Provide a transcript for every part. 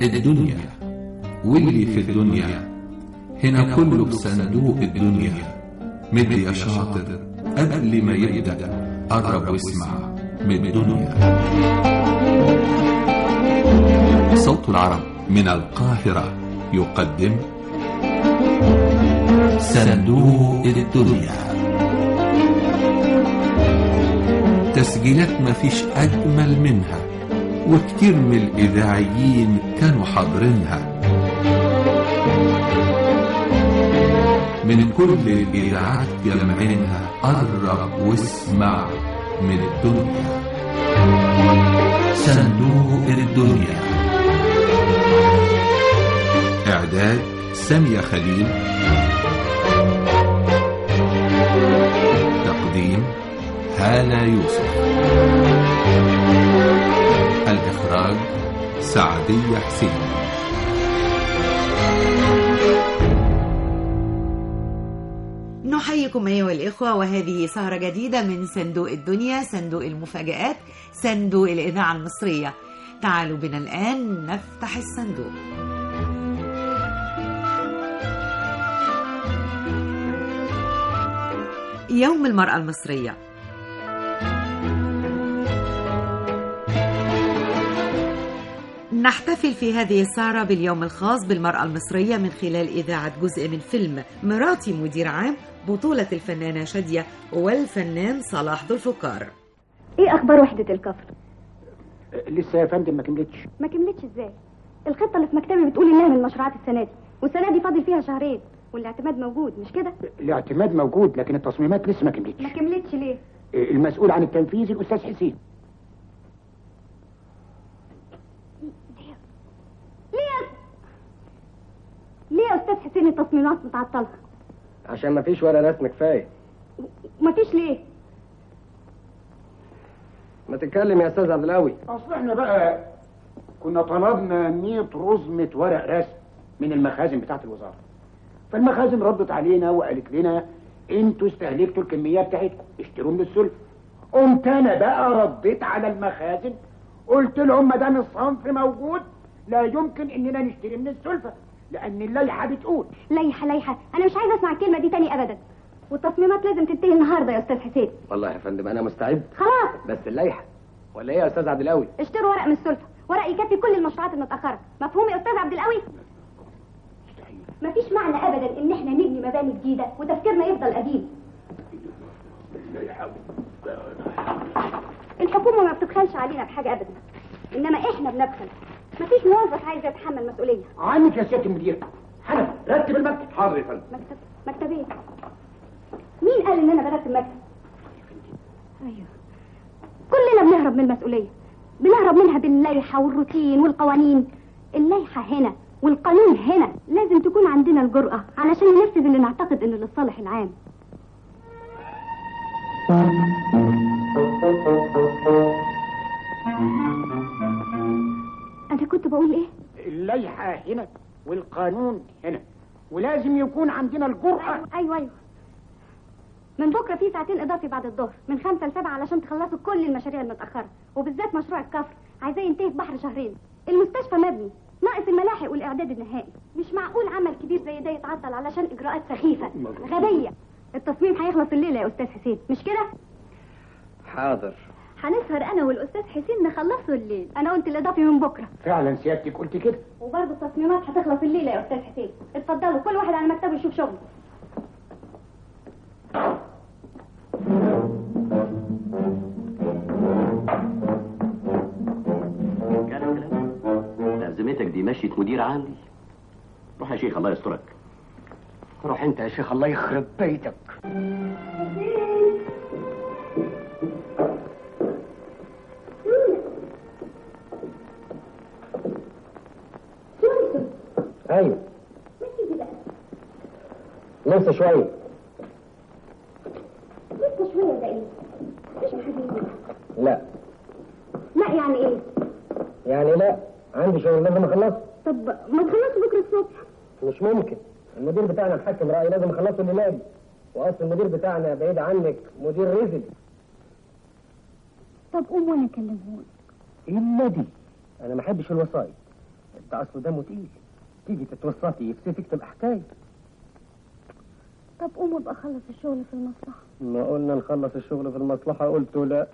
الدنيا واللي في الدنيا هنا كله بصندوق الدنيا. مد يا شاطر قبل ما يبدأ قرب واسمع من الدنيا. صوت العرب من القاهرة يقدم صندوق الدنيا. تسجيلات مفيش أجمل منها، وكتير من الإذاعيين كانوا حاضرينها. من كل الإذاعات جمعينها قرب واسمع من الدنيا. صندوق الدنيا. إعداد سامية خليل. تقديم هالة يوسف. الإخراج سعدية حسين. نحييكم أيها الإخوة، وهذه سهرة جديدة من صندوق الدنيا، صندوق المفاجآت، صندوق الإذاعة المصرية. تعالوا بنا الآن نفتح الصندوق. يوم المرأة المصرية. نحتفل في هذه السهرة باليوم الخاص بالمرأة المصرية من خلال إذاعة جزء من فيلم مراتي مدير عام، بطولة الفنانة شادية والفنان صلاح ذو الفقار. ايه اخبار وحدة الكفر؟ لسه يا فندم ما كملتش. ما كملتش ازاي؟ الخطة اللي في مكتبي بتقول انها من مشروعات السنة دي، والسنة دي فاضل فيها شهرين، والاعتماد موجود مش كده؟ الاعتماد موجود لكن التصميمات لسه ما كملتش. ما كملتش ليه؟ المسؤول عن التنفيذ الأستاذ حسين. ليه يا أستاذ حسين التصميمات متعطلة؟ عشان ما فيش ولا رسم كفاية. ما فيش ليه؟ ما تتكلم يا أستاذ عبد القوي. أصل احنا بقى كنا طلبنا 100 رزمة ورق رسم من المخازن بتاعت الوزارة، فالمخازن ردت علينا وقالت لنا انتوا استهلكتوا الكمية بتاعتكم، اشتروا من السلف. قمت انا بقى رديت على المخازن قلت لهم ما دام الصنف موجود لا يمكن اننا نشتري من السلفة، لان اللائحة بتقول. لائحة انا مش عايزة اسمع الكلمة دي تاني ابدا، والتصميمات لازم تنتهي النهاردة يا استاذ حسين. والله يا فندم انا مستعد خلاص، بس اللائحة ولا ايه يا استاذ عبد القوي؟ اشتروا ورق من السلفة، ورق يكفي كل المشروعات المتأخرة. مفهوم يا استاذ عبد القوي؟ مفيش معنى ابدا ان احنا نبني مباني جديدة وتفكيرنا يفضل قديم. الحكومة ما بتبخلش علينا بحاجة ابدا، انما احنا بنبخل. مفيش موظف عايز يتحمل مسؤولية. عنك يا سيادة المدير. حنف رتب المكتب. حاضر يا فندم. مكتب ايه؟ مين قال ان انا برتب مكتب؟ ايوه، كلنا بنهرب من المسؤولية، بنهرب منها باللائحة والروتين والقوانين. اللائحة هنا والقانون هنا، لازم تكون عندنا الجرأة علشان ننفذ اللي نعتقد انه للصالح العام. انا كنت بقول ايه؟ اللائحة هنا والقانون هنا، ولازم يكون عندنا الجرأة. ايوه من بكرة في ساعتين اضافي بعد الظهر من 5 ل 7 علشان تخلصوا كل المشاريع المتأخرة، وبالذات مشروع الكفر عايزاه ينتهي في بحر شهرين. المستشفى مبني، ناقص الملاحق والاعداد النهائي. مش معقول عمل كبير زي ده يتعطل علشان اجراءات سخيفة غبية. التصميم هيخلص الليلة يا استاذ حسين مش كده؟ حاضر. هنسهر انا والاستاذ حسين نخلصه الليل، انا قلت الاضافي من بكرة. فعلا سيادتك قلت كده. وبرضه التصميمات هتخلص الليلة يا استاذ حسين. اتفضلوا كل واحد على مكتبه يشوف شغله. لازمتك دي مشية مدير عندي. روح يا شيخ الله يسترك. روح انت يا شيخ الله يخرب بيتك. ايوه لسه شوية. لسه شوية ده ايه؟ مش حبيبي. لا يعني ايه؟ يعني لا، عندي شغل لازم اخلصه. طب ما تخلصوا بكرة الصبح. مش ممكن، المدير بتاعنا محكم رأي، لازم اخلصه الليلة دي. واصل المدير بتاعنا بعيد عنك مدير رزل. طب قوم وانا اكلمهولك. ايه النادي؟ انا ما احبش الوسايط، ده اصله دمه تقيل، تيجي تتوسطي يكسفك تبقى حكايه. طب قوم ابقى اخلص الشغل في المصلحه. ما قلنا نخلص الشغل في المصلحه، قلت لا.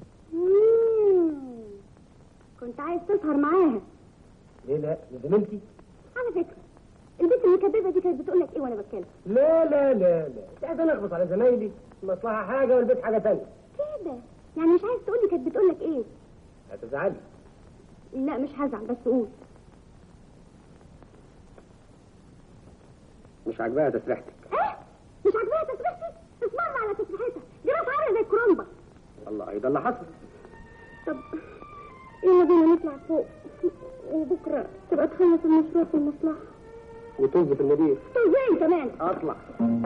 كنت عايز تسهر معاها. ليه لا يا زميلتي؟ على فكره البنت المكدبه دي كانت بتقول لك ايه وانا بتكلم؟ لا لا لا لا، قاعد نخبط على زمايلي، المصلحه حاجه والبيت حاجه ثانيه. كده يعني مش عايز تقول لي كانت بتقول لك ايه؟ هتزعلي؟ لا مش هزعل، بس قول. مش عاجباها تسريحتك؟ ايه؟ مش عاجباها تسريحتي؟ اسمعنا على تسريحتها، دي راس عامله زي الكرومبه. الله، ايه ده اللي حصل؟ طب يلا بينا نطلع فوق وبكره تبقى تخلص المشروع في المصلحه وتوظف المدير. توزين كمان. اطلع.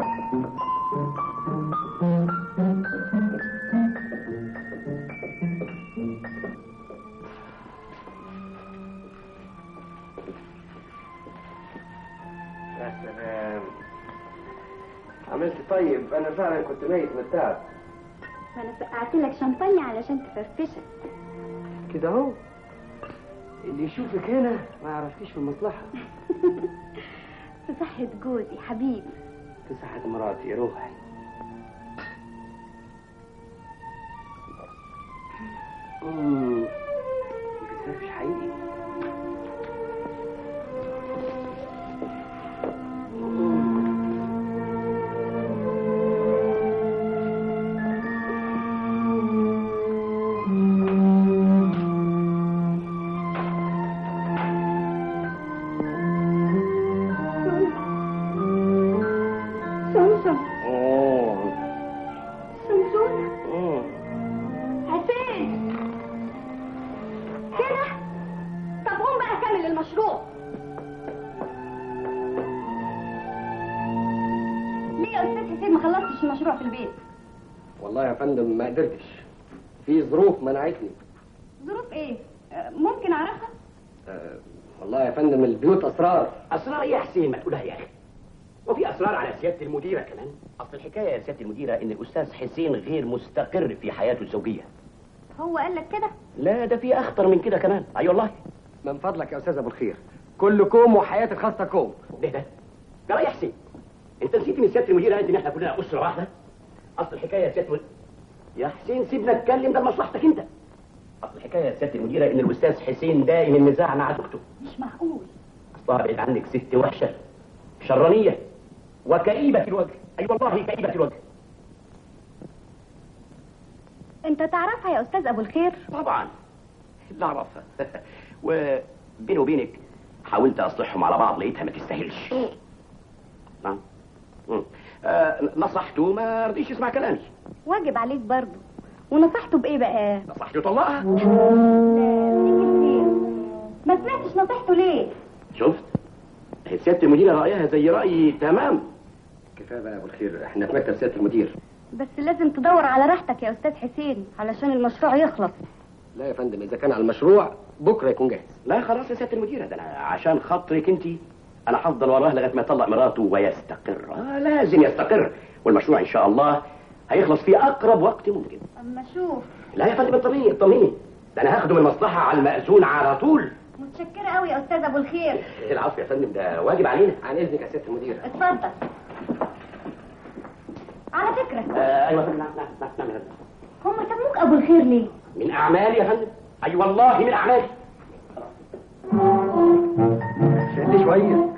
يا سلام، عملت طيب. انا فعلا كنت ميت من التعب. فانا سقعت لك شمبانيا علشان تفرفشك كده اهو، اللي يشوفك هنا ما يعرفكيش في المصلحه. في صحة جوزي حبيبي. في صحة مراتي روحي. بس مش حقيقي. المشروع في البيت. والله يا فندم ما قدرتش، في ظروف منعتني. ظروف ايه؟ ممكن اعرفها؟ والله يا فندم البيوت اسرار. اسرار ايه يا حسين؟ ما تقولها يا اخي. وفي اسرار على سياده المديره كمان. اصل الحكايه يا سياده المديره ان الاستاذ حسين غير مستقر في حياته الزوجيه. هو قال لك كده؟ لا ده في اخطر من كده كمان. اي والله. من فضلك يا استاذ ابو الخير، كل كوم وحياتي الخاصه كوم. ده جرى يا حسين، انت نسيت من سياده المديره ان احنا كلنا اسره واحده. اصل الحكايه يا سياده يا حسين سيبنا نتكلم، ده لمصلحتك انت. اصل الحكايه يا سياده المديره ان الاستاذ حسين دايم النزاع مع زوجته. مش معقول. اصلها بعيد عنك ست وحشه شرانيه وكئيبه الوجه. اي والله كئيبه الوجه. انت تعرفها يا استاذ ابو الخير؟ طبعا لا اعرفها. وبيني وبينك حاولت اصلحهم على بعض، لقيتها ما تستاهلش. نعم. نصحته ما رضيش يسمع كلامي. واجب عليك برضه. ونصحته بايه بقى؟ نصحته طلقها. لا ما سمعتش نصيحته ليه؟ شفت؟ سياده المديره رايها زي رايي تمام. كفايه بقى يا ابو الخير، احنا في مكتب سياده المدير. بس لازم تدور على راحتك يا استاذ حسين علشان المشروع يخلص. لا يا فندم، اذا كان على المشروع بكره يكون جاهز. لا خلاص يا سياده المديره، ده انا عشان خاطرك انت انا هفضل وراه لغايه ما يطلق مراته ويستقر. لازم يستقر، والمشروع ان شاء الله هيخلص في اقرب وقت ممكن. اما شوف. لا يا فندم اطمني اطمني، ده انا هاخده من المصلحه على المأذون على طول. متشكره قوي يا استاذ ابو الخير. العفو يا فندم، ده واجب علينا. عن اذنك يا سياده المدير. اتفضل. على فكره ايوه يا فندم. نعم. هم سموك ابو الخير ليه؟ من اعمالي يا فندم. اي والله من اعمالي. شد شويه.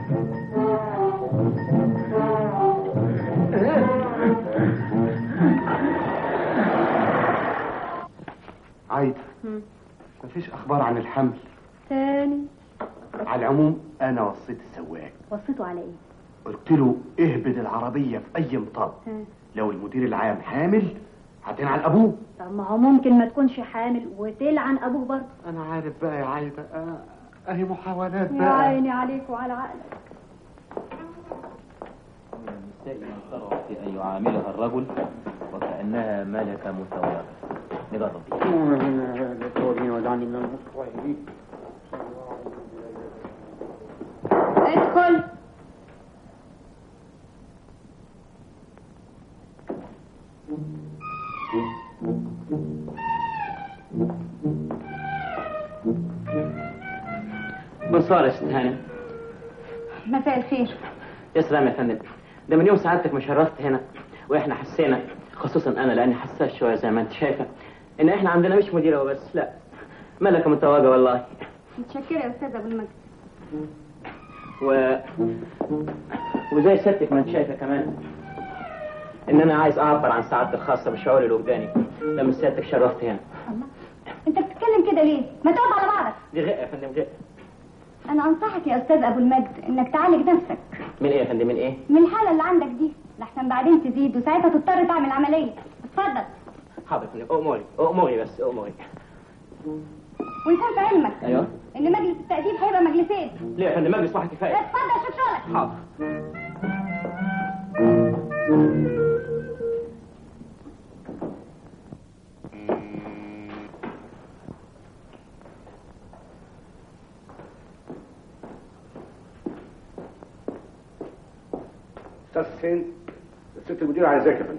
عايدة، مفيش اخبار عن الحمل؟ تاني؟ على العموم انا وصيت السواق. وصيته على ايه؟ قلت له اهبد العربية في اي مطب، لو المدير العام حامل هتلعن ابوه. طب ما هو ممكن ما تكونش حامل وتلعن ابوه برضه. انا عارف بقى يا عايدة، اهي محاولات بقى. يا عيني عليك وعلى عقلك. النساء من ترى في أن يعاملها الرجل وكأنها ملكة متواضعة. نجرب ادخل. بونسوار يا ست هانم. مساء الخير. يا سلام يا فندم، ده من يوم سعادتك ما شرفت هنا واحنا حسينا، خصوصا انا لاني حساس شويه زي ما انت شايفه، ان احنا عندنا مش مديره وبس، لا ملكه متواجده والله. متشكره يا استاذ ابو المجد. وزي سيادتك ما انت شايفه كمان ان انا عايز اعبر عن سعادتي الخاصه بشعوري الوجداني لما سيادتك شرفت هنا. الله، انت بتتكلم كده ليه؟ ما تقعد على بعضك. دي غقه يا فندم، غقه. انا انصحك يا استاذ ابو المجد انك تعالج نفسك. من ايه يا فندم؟ من ايه؟ من الحاله اللي عندك دي، لحسن بعدين تزيد وساعتها تضطر تعمل عمليه. اتفضل. حاضر يا فندم، اموري بس اموري. ويكون في علمك ايوه ان مجلس التأديب هيبقى مجلسين. ليه يا فندم؟ مجلس واحد كفايه. اتفضل شوف شغلك. حاضر. استاذ حسين، الست المدير عايزاك يا فندم.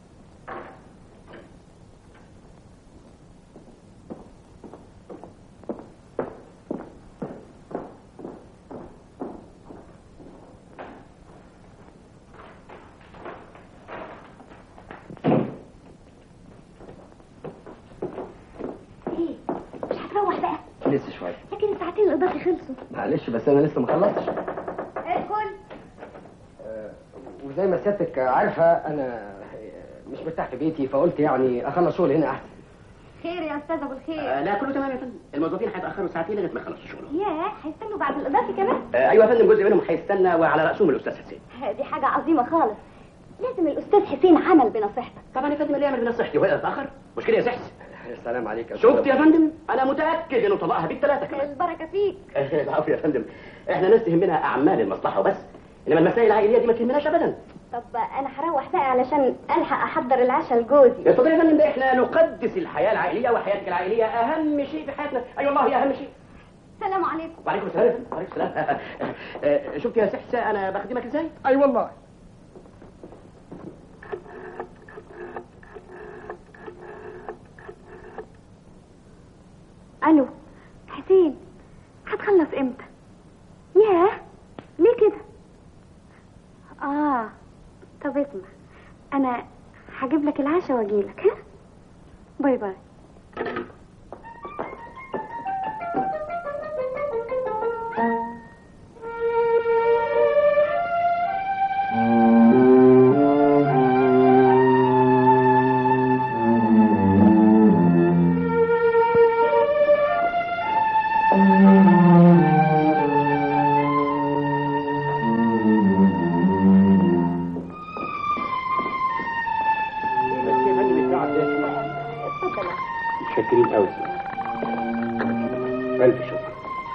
ايه؟ مش هتروح بقى؟ لسه شويه. لكن الساعتين الاضافي خلصوا. معلش بس انا لسه ما خلصتش. ادخل. وزي ما سيادتك عارفه انا مش مرتاح في بيتي، فقلت يعني اخلص شغل هنا احسن. خير يا استاذ ابو الخير. لا كله تمام يا فندم، الموظفين هيتاخروا ساعتين لغايه ما يخلصوا شغلهم. ياه، هيستنوا بعد الاضافي كمان؟ ايوه يا فندم، جزء منهم هيستنى وعلى راسهم الاستاذ حسين. دي حاجه عظيمه خالص. لازم الاستاذ حسين عمل بنصيحتك. طبعا يا فندم، اللي يعمل بنصيحتي وهي تتاخر مش كده يا سحس؟ السلام عليك. شفت يا فندم، انا متاكد انه طلقها بالثلاثه كمان. البركه فيك. العفو يا فندم، احنا ناس تهمنا اعمال المصلحه وبس، انما المسائل العائليه دي ما تهمناش ابدا. طب انا هروح بقى علشان الحق احضر العشاء لجوزي. اتفضل يا فندم، ده احنا نقدس الحياه العائليه، وحياتك العائليه اهم شيء في حياتنا. اي والله هي اهم شيء. السلام عليكم. وعليكم السلام يا فندم. وعليكم السلام. شفت يا سحسه انا بخدمك ازاي؟ اي والله. الو حسين، هتخلص امتى؟ ياه، ليه كده؟ طب اسمع، انا هجيب لك العشاء واجيلك. ها، باي باي. متشكرين قوي. الف شكر.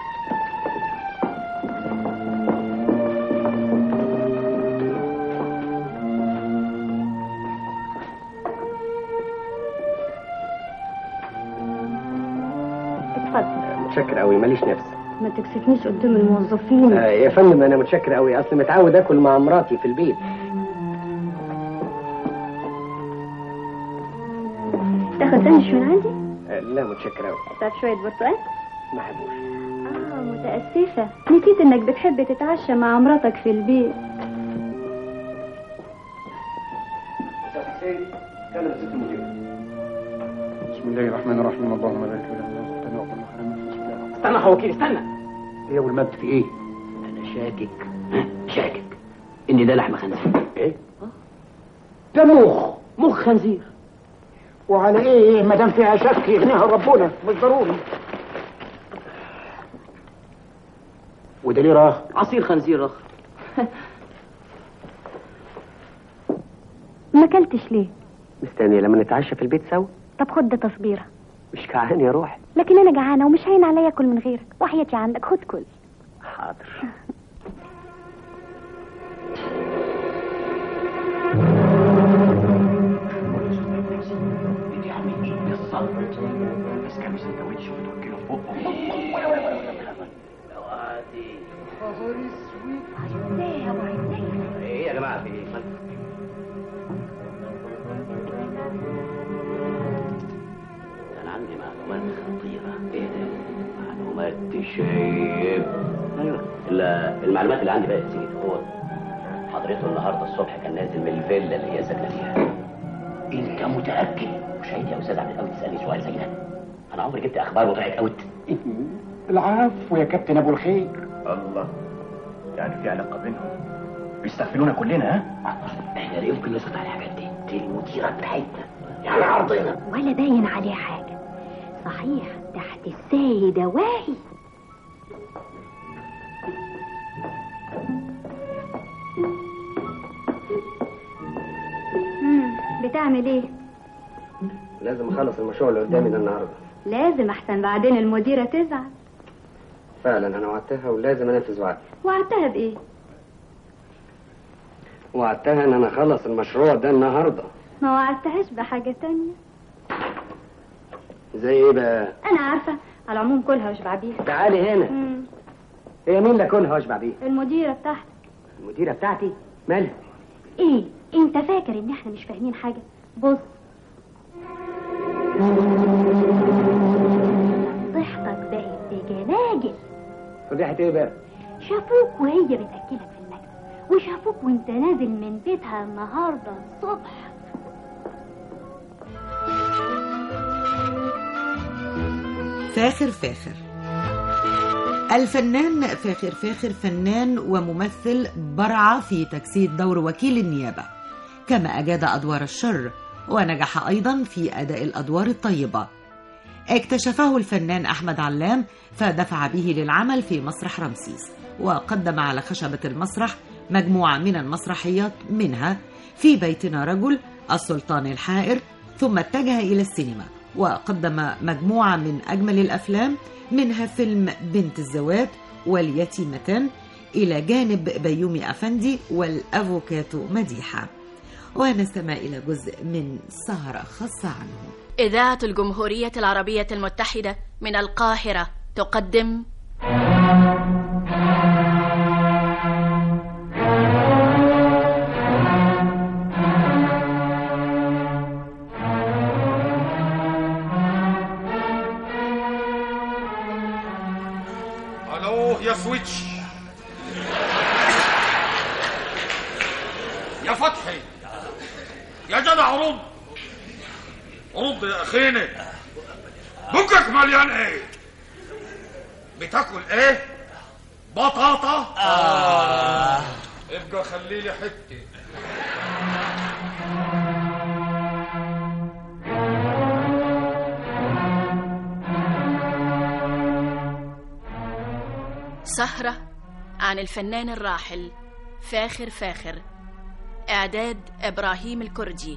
اتفضل. متشكر قوي، ماليش نفس. ما تكسفنيش قدام الموظفين. يا فندم انا متشكر قوي، اصل متعود اكل مع مراتي في البيت. تاخد ساندوتش من عندي؟ لا متشكر قوي. طب شويه برتقال؟ ما حبوش. متأسفة، نسيت انك بتحب تتعشى مع مراتك في البيت. استاذ حسين، كلم الست المدير. بسم الله الرحمن الرحيم، اللهم بارك لنا وزقنا وقنا حرمنا. استنى يا وكيل، استنى. ايه يا ابو المجد، في ايه؟ انا شاكك ان ده لحم خنزير. ايه؟ ده مخ خنزير. وعلى ايه ما دام فيها شك يغنيها ربنا، مش ضروري. وده ليه راخ؟ عصير خنزير رخ. ما اكلتش ليه؟ مستني لما نتعشى في البيت سوا. طب خد ده تصبيره. مش جعان يا روحي. لكن انا جعانه ومش هين عليا اكل من غيرك، وحياتي عندك، خد كل. حاضر. بس كانوا سندوتش وتوكلوا في بقه. ايه يا جماعه، في ايه؟ انا عندي معلومات خطيره. ايه ده؟ معلومات وما تشيب. ايوه المعلومات اللي عندي بقى يا سيدي، هو حضرته النهارده الصبح كان نازل من الفيلا اللي هي ساكنه فيها. انت متاكد؟ وشايف يا استاذ عبد القوي تسالني سؤال زي ده؟ انا عمري جبت اخبار وطلعت اوت. العفو يا كابتن ابو الخير. الله، يعني في علاقه بينهم بيستغفلونا كلنا؟ ها؟ احنا لا يمكن نسكت على الحاجات دي المديره بتاعتنا يعني عرضنا ولا باين عليه حاجه. صحيح تحت السيده واهي. بتعمل ايه؟ لازم اخلص المشروع اللي قدامي ده النهارده. لازم، احسن بعدين المديره تزعل. فعلا انا وعدتها ولازم انفذ وعدي. وعدتها بايه؟ وعدتها ان انا اخلص المشروع ده النهارده. ما وعدتهاش بحاجه تانية. زي ايه بقى؟ انا عارفه. على العموم كلها واشبع بيها. تعالي هنا. هي مين اللي كلها واشبع بيها؟ المديره بتاعتك. المديره بتاعتي؟ مالها؟ ايه انت فاكر ان احنا مش فاهمين حاجه؟ بص، صحتك بقت بجلاجل. فضيحه ايه بقى؟ شافوك وهي بتاكلك في المكتب، وشافوك وانت نازل من بيتها النهارده الصبح. فاخر فاخر. الفنان فاخر فاخر فنان وممثل برع في تجسيد دور وكيل النيابة، كما أجاد أدوار الشر ونجح أيضا في أداء الأدوار الطيبة. اكتشفه الفنان أحمد علام فدفع به للعمل في مسرح رمسيس، وقدم على خشبة المسرح مجموعة من المسرحيات، منها في بيتنا رجل، السلطان الحائر، ثم اتجه إلى السينما وقدم مجموعة من أجمل الأفلام، منها فيلم بنت الزوات واليتيمتان، إلى جانب بيومي أفندي والأفوكاتو مديحة. ونستمع إلى جزء من سهرة خاصة عنه. إذاعة الجمهورية العربية المتحدة من القاهرة تقدم الو يا سويتش يا فتحي يا جدع، رد رد يا اخينا. بكك مليان ايه؟ بتاكل ايه؟ بطاطا؟ ابقى خليلي حته. سهرة عن الفنان الراحل فاخر فاخر. إعداد إبراهيم الكردي.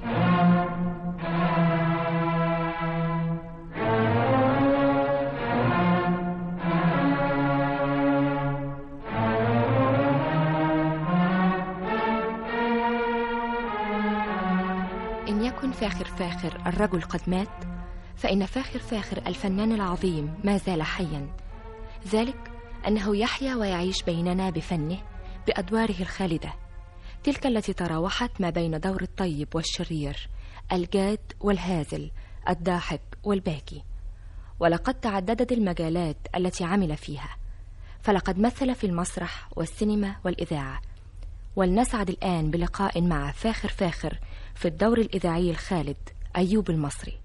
إن يكن فاخر فاخر الرجل قد مات، فإن فاخر فاخر الفنان العظيم ما زال حيا، ذلك أنه يحيا ويعيش بيننا بفنه بأدواره الخالدة، تلك التي تراوحت ما بين دور الطيب والشرير، الجاد والهازل، الضاحك والباكي. ولقد تعددت المجالات التي عمل فيها، فلقد مثل في المسرح والسينما والإذاعة. ولنسعد الآن بلقاء مع فاخر فاخر في الدور الإذاعي الخالد أيوب المصري.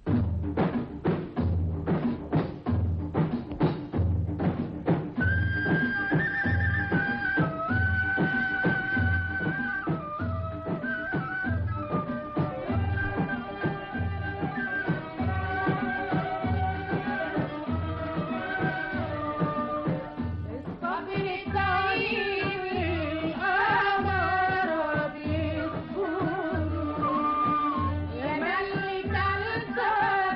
يا ملك الزهر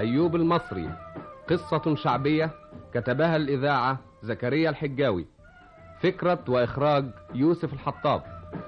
أيوب المصري، قصة شعبية كتبها الإذاعة زكريا الحجاوي، فكرة وإخراج يوسف الحطاب.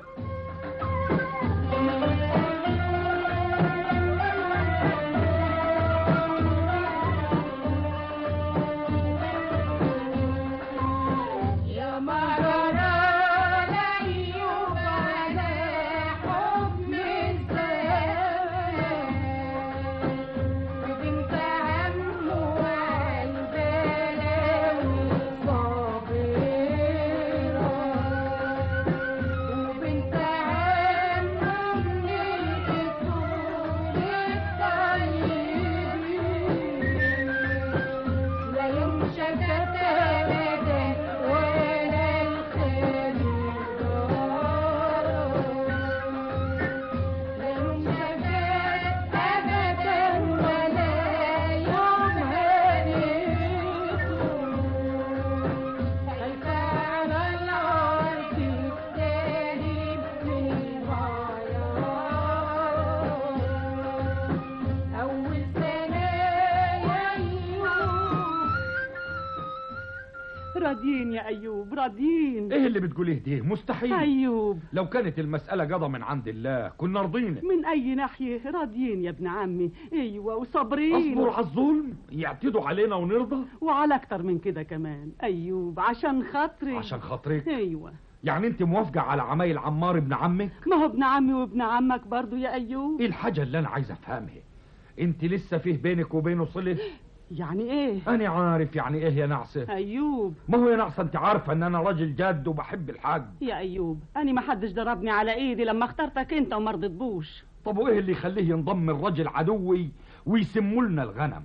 راضيين يا أيوب، راضيين. ايه اللي بتقوليه ده؟ مستحيل. أيوب، لو كانت المسألة قضى من عند الله كنا رضينا. من أي ناحية؟ راضيين يا ابن عمي. أيوة، وصابرين. اصبروا على الظلم يعتدوا علينا ونرضى؟ وعلى أكتر من كده كمان. أيوب، عشان خاطري. عشان خاطرك؟ أيوة. يعني انت موافقة على عمايل عمار ابن عمك؟ ما هو ابن عمي وابن عمك برضو يا أيوب. ايه الحاجة اللي انا عايز افهمها؟ انت لسه فيه بينك وبينه صلة؟ يعني ايه؟ انا عارف يعني ايه يا نعسة. ايوب، ما هو يا نعسة انت عارفة ان انا راجل جاد وبحب الحاج. يا ايوب، انا ما حدش ضربني على ايدي لما اخترتك انت وما رضيتبوش. طب وايه اللي يخليه ينضم الراجل عدوي ويسموا لنا الغنم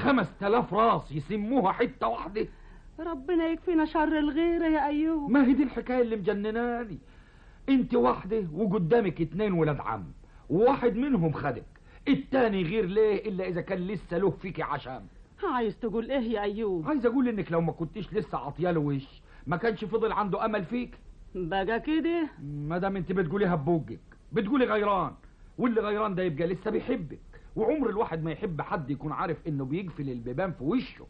5000 راس يسموها حتة واحدة؟ ربنا يكفينا شر الغيرة يا ايوب. ما هي دي الحكاية اللي مجنناني. انت واحدة وقدامك 2 ولاد عم، وواحد منهم خدك، التاني غير ليه الا اذا كان لسه له فيكي عشام. عايز تقول ايه يا ايوب؟ عايز اقول انك لو ما كنتش لسه عطياله وش ما كانش فضل عنده امل فيك. بقى كده؟ ما دام انت بتقوليها ببوجك، بتقولي غيران، واللي غيران ده يبقى لسه بيحبك، وعمر الواحد ما يحب حد يكون عارف انه بيقفل البيبان في وشه.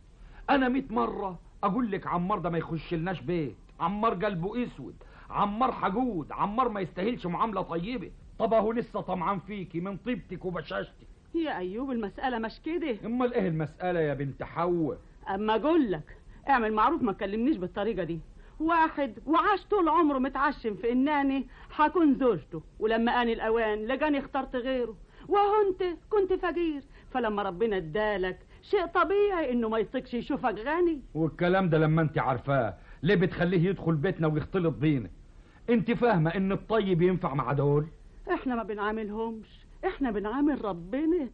انا 100 مرة اقول لك عمار ده ما يخش لناش بيت، عمار قلبه اسود، عمار حجود، عمار ما يستاهلش معاملة طيبة. طب اهو لسه طمعان فيكي من طيبتك وبشاشتك. يا ايوب، المسألة مش كده. امال ايه المسألة يا بنت حواء؟ اما اقول لك اعمل معروف، ما تكلمنيش بالطريقة دي. واحد وعاش طول عمره متعشم في اناني حكون زوجته، ولما اني الاوان لقاني اخترت غيره، وهو انت كنت فقير، فلما ربنا ادالك شيء طبيعي انه ما يطيقش يشوفك غني. والكلام ده لما انت عارفاه ليه بتخليه يدخل بيتنا ويختلط بينا؟ انت فاهمة ان الطيب ينفع مع دول؟ احنا ما بنعاملهمش، احنا بنعامل ربنا.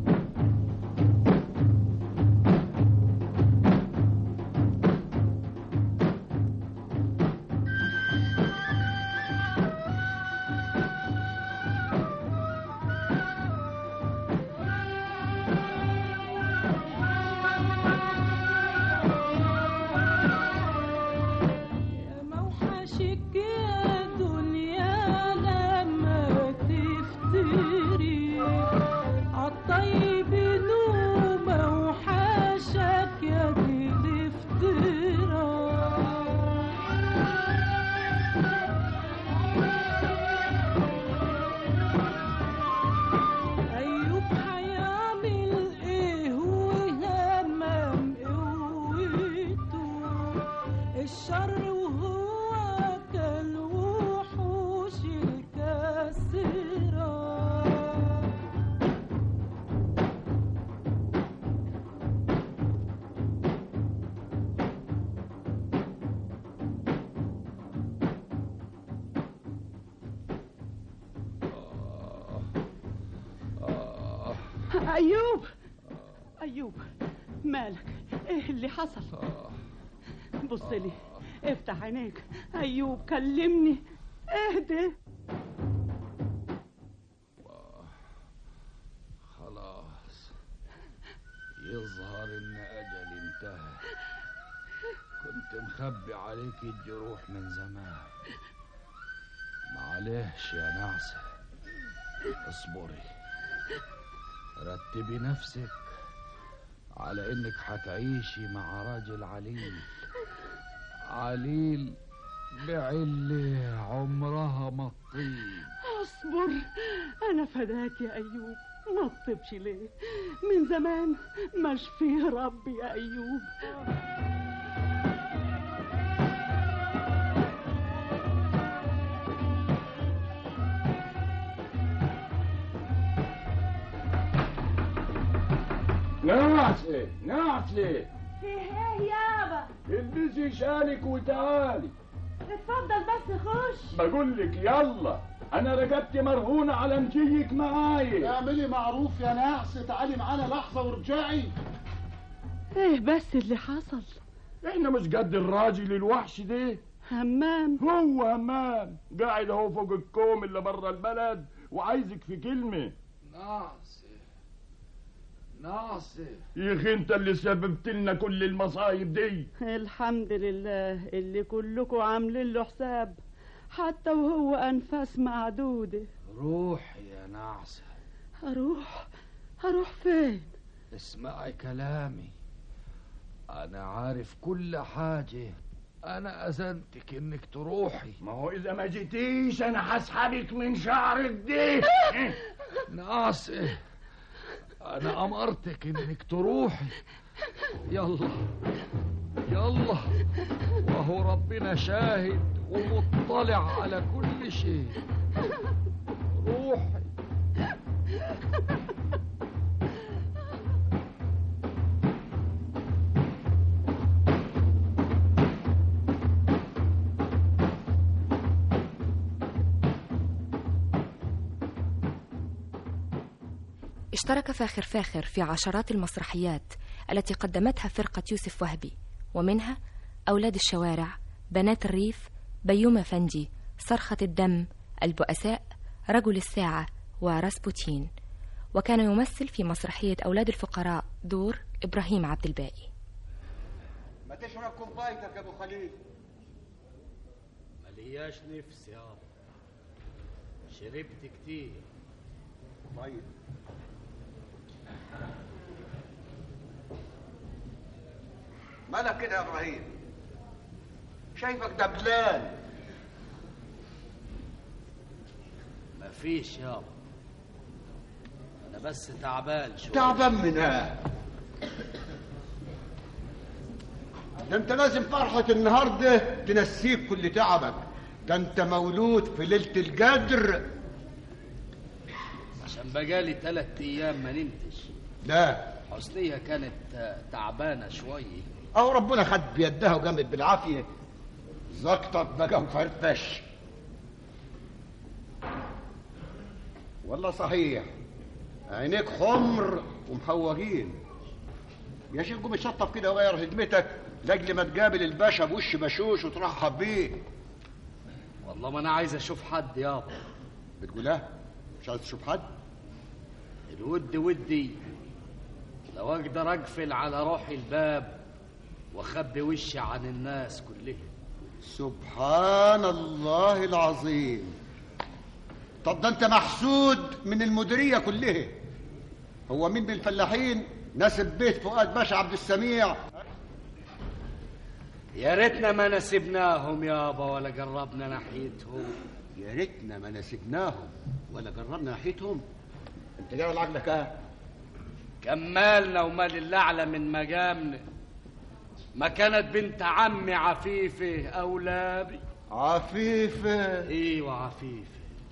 أيوب، أيوب، مالك؟ إيه اللي حصل؟ بص لي، افتح عينيك. أيوب، كلمني، اهدى. خلاص، يظهر إن أجلي انتهى. كنت مخبي عليك الجروح من زمان. معلش يا نعسة، اصبري، رتبي نفسك على انك هتعيشي مع راجل عليل بعلة عمرها ما تطيب. اصبر، انا فداك يا ايوب، ما تطيبش ليه؟ من زمان ما شفيه ربي يا ايوب. نعسة فيه ايه يابا؟ البسي شالك وتعالي. اتفضل بس خش. بقول لك يلا، انا ركبت مرهونة على مجيك معايا. اعملي معروف يا نعسة، تعالي معانا لحظة وارجعي. ايه بس اللي حصل؟ احنا مش قد الراجل الوحش ده. همام؟ هو همام قاعد اهو فوق الكوم اللي بره البلد وعايزك في كلمة. ناصر يا اخي، انت اللي سببت لنا كل المصايب دي. الحمد لله اللي كلكم عاملين له حساب، حتى وهو انفاس معدوده. روحي يا نعسة. اروح فين؟ اسمعي كلامي، انا عارف كل حاجة. انا اذنتك انك تروحي. ما هو اذا ما جيتيش انا هسحبك من شعرك دي. نعسة، أنا أمرتك إنك تروحي. يلا وهو ربنا شاهد ومطلع على كل شيء. روحي. اشترك فاخر فاخر في عشرات المسرحيات التي قدمتها فرقة يوسف وهبي، ومنها أولاد الشوارع، بنات الريف، بيومة فندي، صرخة الدم، البؤساء، رجل الساعة، وراسبوتين. وكان يمثل في مسرحية أولاد الفقراء دور إبراهيم عبد الباقي. ما تشرب كوبايتك يا أبو خليل. ملياش نفس يابا، شربت كتير. طيب مالك كده يا ابراهيم؟ شايفك دبلان. مفيش يابا، انا بس تعبان شويه. تعبان من ايه؟ ده انت لازم فرحة النهارده تنسيك كل تعبك. ده انت مولود في ليلة القدر. عشان بقالي 3 ايام ما نمتش. لا، حسنية كانت تعبانة شوية. اهو ربنا خد بيدها وقامت بالعافية. زقطت بقى وفرفش. والله صحيح عينيك حمر ومحوجين. يا شيخ قوم اتشطف كده وغير هدمتك لاجل ما تقابل الباشا بوش بشوش وترحب بيه. والله ما انا عايز اشوف حد يابا. بتقول ايه؟ مش عايز تشوف حد؟ الود ودي لو اقدر اقفل على روحي الباب واخبي وشي عن الناس كلها. سبحان الله العظيم. طب ده انت محسود من المديرية كلها. هو مين من الفلاحين ناسب بيت فؤاد باشا عبد السميع؟ يا ريتنا ما نسبناهم يابا ولا قربنا ناحيتهم. يا ريتنا ما نسبناهم ولا قربنا ناحيتهم. انت جاي على عقلك ايه؟ كمالنا ومال الاعلى من مقامنا. ما كانت بنت عمي عفيفه اولابي. عفيفه؟ ايوه عفيفه.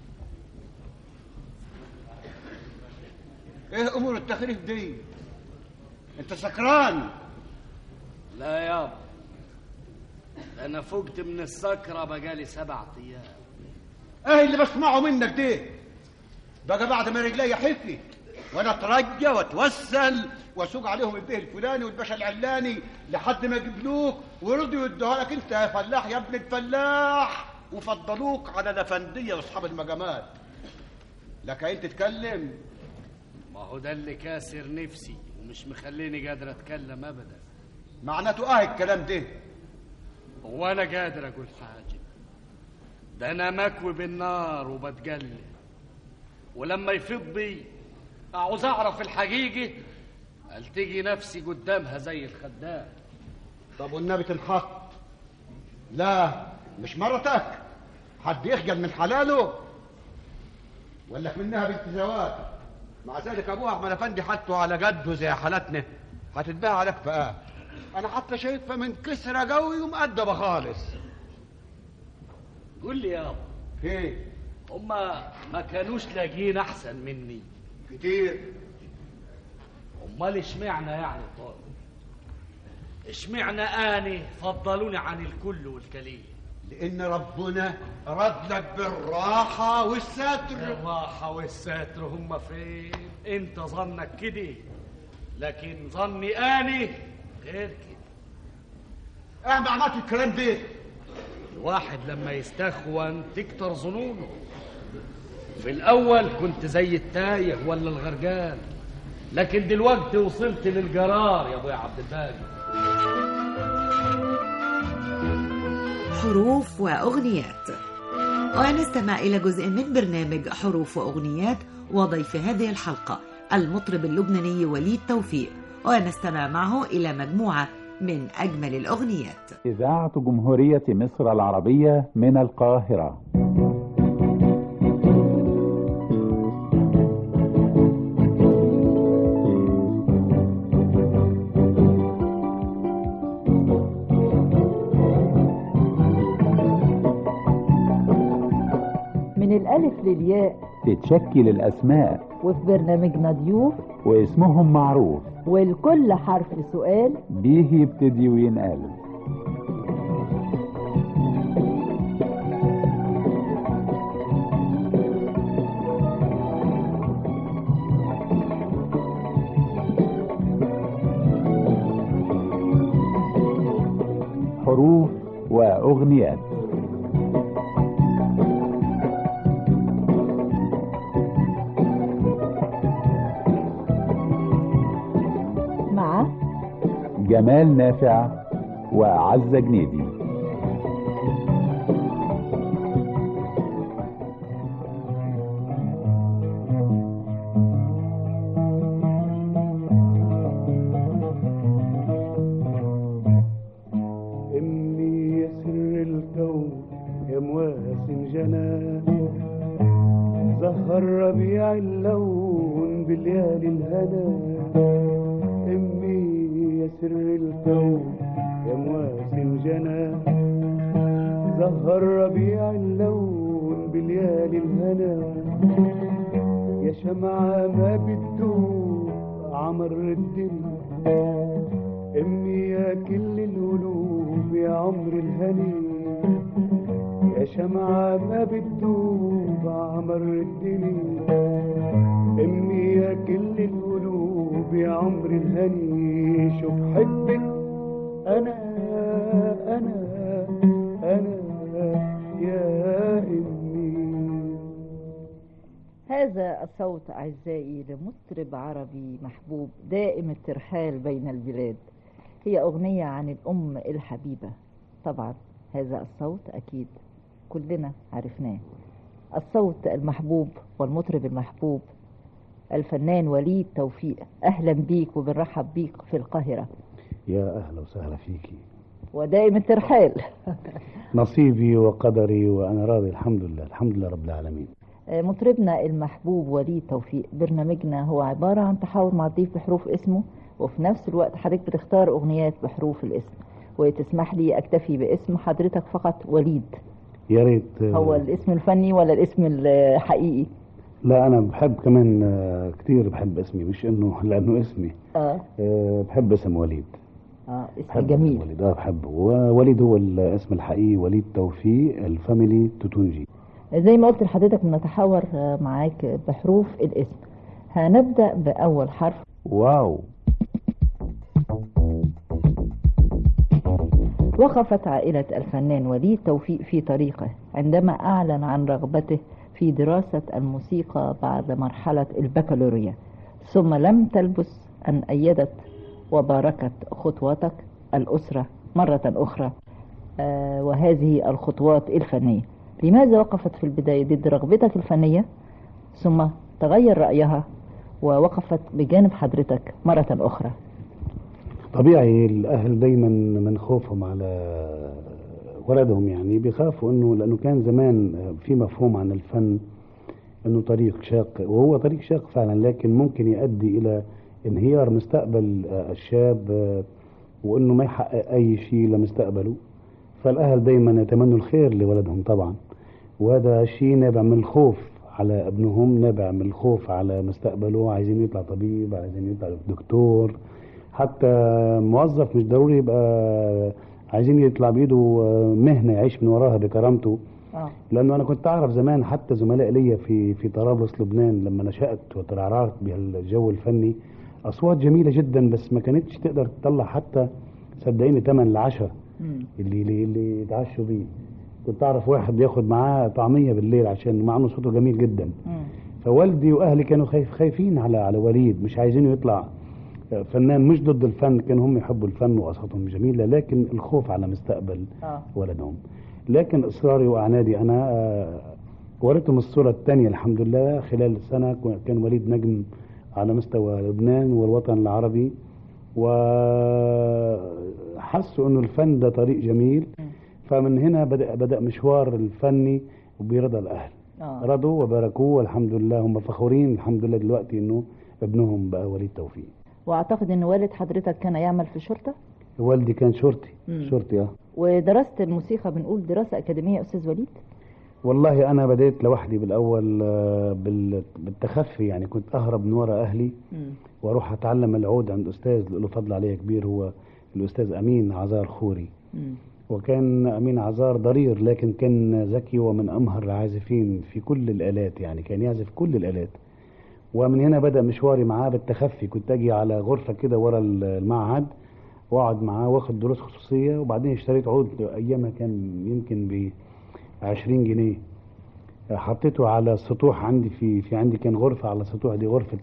ايه امور التخريف دي؟ انت سكران؟ لا يابا، انا فقت من السكره بقالي 7 ايام. ايه اللي بسمعه منك ده؟ بقى بعد ما رجلي حفي وانا اترجى واتوسل واسوق عليهم البيه الفلاني والباشا العلاني لحد ما يجيبلوك ويرضوا يدوها لك انت يا فلاح يا ابن الفلاح، وفضلوك على الافنديه واصحاب المقامات. لك انت تتكلم؟ ما هو ده اللي كاسر نفسي ومش مخليني قادر اتكلم ابدا. معناته ايه الكلام ده؟ وانا قادر اقول حاجه؟ ده انا مكوي بالنار وبتقلب، ولما يفيض بي عاوز اعرف الحقيقه التقي نفسي قدامها زي الخدام. طب والنبي تنحط؟ لا مش مرتك، حد يخجل من حلاله ولا منها بنت زواج؟ مع ذلك ابوها احمد افندي حطه على جده زي حالتنا، هتتباع عليك فقاه. انا حتى شايفها من كسره قوي ومؤدبه خالص. قول لي يابا، ايه هما ما كانوش لاقيين احسن مني؟ كتير. امال اشمعنى يعني طارق؟ اشمعنى اني فضلوني عن الكل والكليل؟ لان ربنا رد لك بالراحه والستر. الراحه والستر هما فين؟ انت ظنك كده، لكن ظني اني غير كده. ايه معناته الكلام ده؟ الواحد لما يستخون تكتر ظنونه. في الاول كنت زي التايه ولا الغرقان، لكن دلوقتي وصلت للقرار يا ابويا عبد الباقي. حروف وأغنيات. ونستمع إلى جزء من برنامج حروف وأغنيات، وضيف هذه الحلقة المطرب اللبناني وليد توفيق، ونستمع معه إلى مجموعة من أجمل الأغنيات. إذاعة جمهورية مصر العربية من القاهرة. من الألف للياء تتشكل الأسماء، وفي برنامجنا ضيوف واسمهم معروف، والكل حرف سؤال بيه يبتدي وينقال. حروف وأغنيات. مع جمال نافع وعزة جنيدي. إمي يا سر الكون يا مواسم جنان، زهر ربيع اللون بليالي الهنا. إمي يا سر الكون يا مواسم جنان، زهر ربيع اللون بليالي الهنا. يا شمعة ما بتدوب عمر الدنيا، امي يا كل القلوب يا عمر الهني. يا شمعة ما بتدوب عمر الدنيا، امي يا كل القلوب يا عمر الهني. شوف حبك انا انا انا يا امي. هذا الصوت أعزائي لمطرب عربي محبوب دائم الترحال بين البلاد. هي أغنية عن الأم الحبيبة. طبعا هذا الصوت أكيد كلنا عرفناه، الصوت المحبوب والمطرب المحبوب الفنان وليد توفيق. أهلا بيك وبنرحب بيك في القاهرة. يا أهلا وسهلا فيكي، ودائم الترحال. نصيبي وقدري وأنا راضي الحمد لله، الحمد لله رب العالمين. مطربنا المحبوب وليد توفيق، برنامجنا هو عبارة عن تحاور مع الضيف بحروف اسمه، وفي نفس الوقت حضرتك بتختار أغنيات بحروف الاسم. وتسمح لي أكتفي باسم حضرتك فقط وليد. يا ريت. هو الاسم الفني ولا الاسم الحقيقي؟ لا أنا بحب كمان كتير، بحب اسمي، مش إنه لأنه اسمي. بحب اسم وليد. اسم جميل. وليد بحبه، ووليد هو الاسم الحقيقي، وليد توفيق الفاميلي توتونجي. زي ما قلت لحضرتك بنتحاور معاك بحروف الاسم. هنبدأ بأول حرف واو. وقفت عائلة الفنان وليد توفيق في طريقه عندما أعلن عن رغبته في دراسة الموسيقى بعد مرحلة البكالوريا، ثم لم تلبث أن أيدت وباركت خطواتك الأسرة مرة أخرى، وهذه الخطوات الفنية. لماذا وقفت في البداية ضد رغبتك الفنية ثم تغير رأيها ووقفت بجانب حضرتك مرة أخرى؟ طبيعي الأهل دايما من خوفهم على ولدهم يعني بيخافوا انه لانه كان زمان في مفهوم عن الفن انه طريق شاق، وهو طريق شاق فعلا، لكن ممكن يؤدي الى انهيار مستقبل الشاب وانه ما يحقق اي شيء لمستقبله. فالاهل دايما يتمنوا الخير لولدهم طبعا، وهذا شيء نابع من الخوف على ابنهم، نابع من الخوف على مستقبله. عايزين يطلع طبيب، عايزين يطلع دكتور، حتى موظف مش ضروري يبقى، عايزين يطلع بإيده مهنة يعيش من وراها بكرامته. لأنه أنا كنت أعرف زمان حتى زملاء ليا في طرابلس لبنان لما نشأت وترعرعت بالجو الفني، أصوات جميلة جدا بس ما كانتش تقدر تطلع حتى صدقيني 8 ل10 اللي يتعشوا بيه. كنت أعرف واحد بياخد معاه طعمية بالليل عشان مع إنه صوته جميل جدا. فوالدي وأهلي كانوا خايفين على وليد، مش عايزينه يطلع فنان. مش ضد الفن، كانوا هم يحبوا الفن واصواتهم جميله، لكن الخوف على مستقبل ولدهم. لكن اصراري واعنادي انا وريتهم الصوره الثانيه الحمد لله. خلال السنه كان وليد نجم على مستوى لبنان والوطن العربي، وحسوا انه الفن ده طريق جميل. فمن هنا بدا مشوار الفني وبرضا الاهل. رضوا وباركوه والحمد لله، هم فخورين الحمد لله دلوقتي انه ابنهم بقى وليد توفيق. واعتقد ان والد حضرتك كان يعمل في الشرطه؟ والدي كان شرطي. ودرست الموسيقى بنقول دراسه اكاديميه استاذ وليد؟ والله انا بديت لوحدي بالاول بالتخفي، يعني كنت اهرب من وراء اهلي واروح اتعلم العود عند استاذ له فضل عليه كبير، هو الاستاذ امين عزار خوري. وكان امين عزار ضرير لكن كان ذكي ومن امهر العازفين في كل الالات، يعني كان يعزف كل الالات. ومن هنا بدأ مشواري معاه بالتخفي. كنت اجي على غرفة كده ورا المعهد واقعد معاه واخد دروس خصوصية، وبعدين اشتريت عود ايامها كان يمكن ب20 جنيه، حطيته على السطوح عندي في عندي كان غرفة على السطوح دي غرفة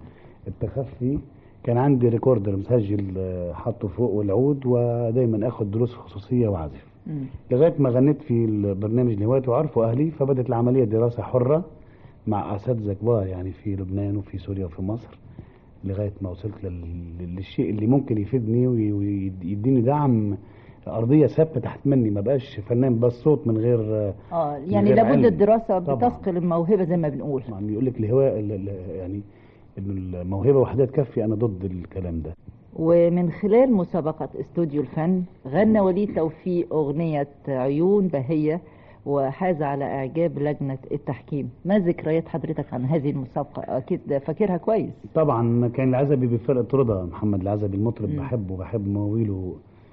التخفي. كان عندي ريكوردر مسجل حطه فوق والعود، ودايما اخد دروس خصوصية واعزف لغاية ما غنيت في البرنامج الهواتي وعرفوا اهلي. فبدت العملية دراسة حرة مع اساتذه كبار يعني في لبنان وفي سوريا وفي مصر، لغايه ما وصلت للشيء اللي ممكن يفيدني ويديني دعم، ارضيه ثابته تحت مني، ما بقاش فنان بس صوت من غير يعني لابد الدراسه بتثقل الموهبه زي ما بنقول. يعني بيقول لك الهواء يعني انه الموهبه وحدها تكفي، انا ضد الكلام ده. ومن خلال مسابقه استوديو الفن غنى وليد توفيق اغنيه عيون بهيه وحاز على إعجاب لجنة التحكيم. ما ذكريات حضرتك عن هذه المسابقة؟ أكيد فاكرها كويس. طبعا كان العزبي بفرقة رضا، محمد العزبي المطرب، بحب مواويله،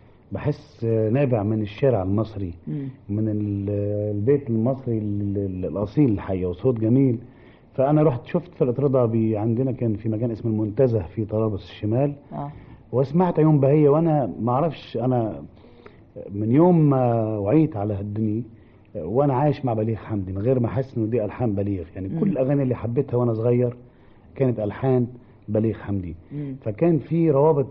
بحس نابع من الشارع المصري، من البيت المصري الأصيل الحقيقة، وصوت جميل. فأنا رحت شفت فرقة رضا عندنا كان في مكان اسمه المنتزه في طرابلس الشمال، وسمعت عيون بهية. وأنا ما أعرفش، أنا من يوم ما وعيت على هالدنيا وانا عايش مع بليغ حمدي من غير ما احس انه دي الحان بليغ، يعني كل الاغاني اللي حبيتها وانا صغير كانت الحان بليغ حمدي. فكان في روابط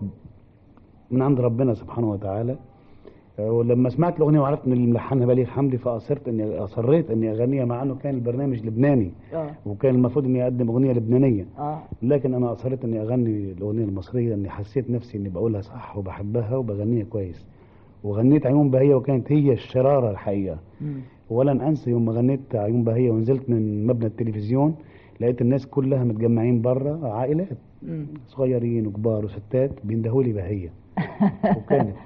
من عند ربنا سبحانه وتعالى. ولما سمعت الاغنيه وعرفت ان اللي ملحنها بليغ حمدي فاصريت اني اغنيها، مع انه كان البرنامج لبناني وكان المفروض اني اقدم اغنيه لبنانيه، لكن انا اصريت اني اغني الاغنيه المصريه، اني حسيت نفسي اني بقولها صح وبحبها وبغنيها كويس. وغنيت عيون بهية وكانت هي الشرارة الحقيقة. ولن أنسى يوم ما غنيت عيون بهية ونزلت من مبنى التلفزيون لقيت الناس كلها متجمعين بره، عائلات صغيرين وكبار وستات بيندهولي بهية. وكانت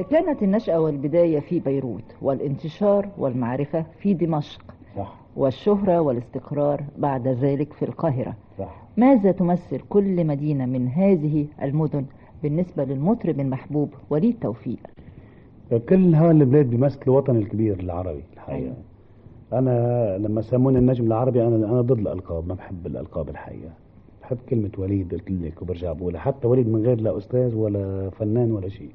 كانت النشأة والبداية في بيروت، والانتشار والمعرفة في دمشق، صح. والشهرة والاستقرار بعد ذلك في القاهرة. صح. ماذا تمثل كل مدينة من هذه المدن بالنسبة للمطرب المحبوب وليد توفيق؟ كل هؤلاء البلاد بيمثل الوطن الكبير العربي الحقيقة. أيوة. أنا لما سموني النجم العربي أنا ضد الألقاب، ما بحب الألقاب الحقيقة. بحب كلمة وليد، قلت لك وبرجع بقولها، حتى وليد من غير لا أستاذ ولا فنان ولا شيء.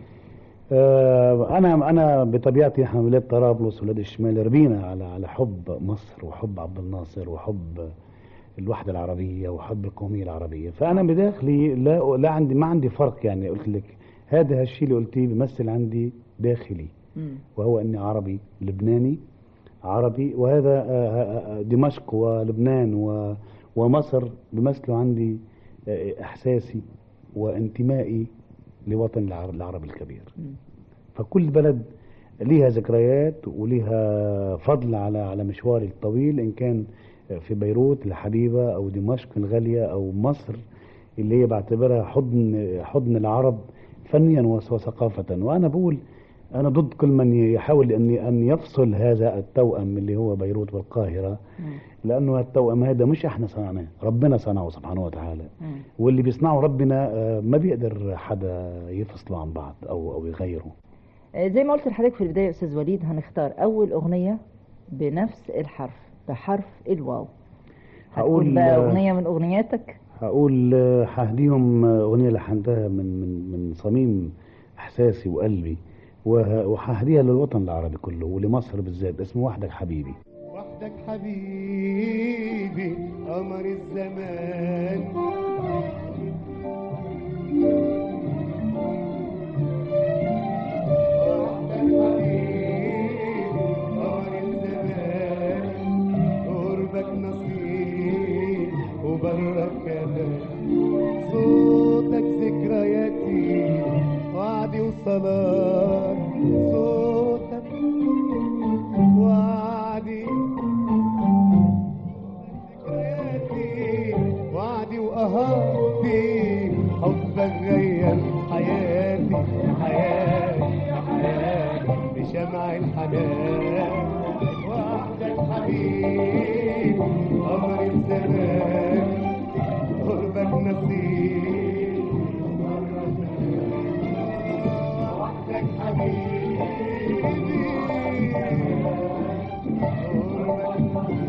أنا بطبيعتي نحن ولاد طرابلس ولاد الشمال، ربينا على حب مصر وحب عبد الناصر وحب الوحدة العربية وحب القومية العربية. فأنا بداخلي لا عندي، ما عندي فرق. يعني قلت لك هذا الشيء اللي قلتيه بيمثل عندي داخلي، وهو أني عربي لبناني عربي، وهذا دمشق ولبنان ومصر بيمثلوا عندي إحساسي وانتمائي لوطن العربي الكبير. فكل بلد ليها ذكريات وليها فضل على مشواري الطويل، إن كان في بيروت الحبيبة أو دمشق الغالية أو مصر اللي هي بعتبرها حضن العرب فنيا وثقافة. وأنا بقول أنا ضد كل من يحاول أن يفصل هذا التوأم اللي هو بيروت والقاهرة، لأنه التوأم هذا مش إحنا صنعناه، ربنا صنعه سبحانه وتعالى. واللي بيصنعه ربنا ما بيقدر حدا يفصله عن بعض أو يغيره. زي ما قلت لحضرتك في البداية أستاذ وليد، هنختار أول أغنية بنفس الحرف، بحرف الواو. هقول بقى أغنية من أغنياتك. هقول ههديهم أغنية لحنتها من صميم إحساسي وقلبي، وههديها للوطن العربي كله ولمصر بالذات، اسمه وحدك حبيبي. وحدك حبيبي قمر الزمان، وحدك حبيبي قمر الزمان، قربك نصيب وبرك كمان، صوتك ذكرياتي وعدي وصلاة، صوتك وعدي ذكرياتي وعدي وقهرتي، حبك غير حياتي بشمع الحنان، وحدك حبيبي قمر الزمان، قربك نصيب وحدك حبيبي قربك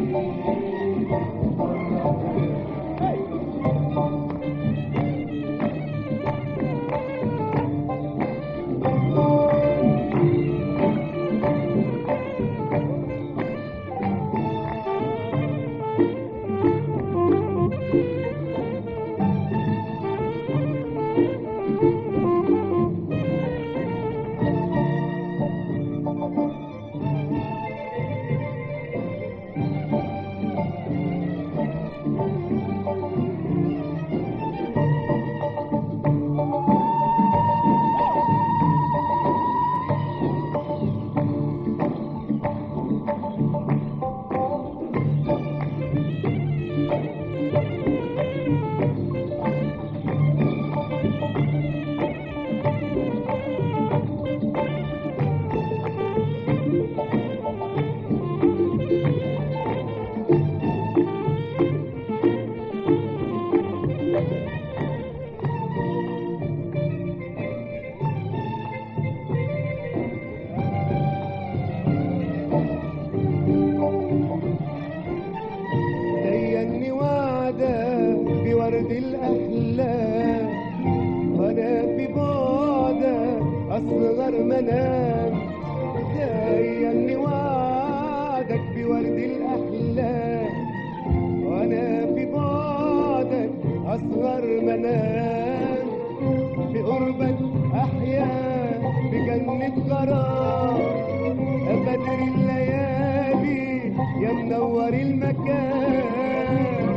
أصغر منام، زيني وعدك بورد الأحلام، وأنا في بعدك أصغر منام، بقربك أحيا بجنة غرام، بدر الليالي يا منور المكان،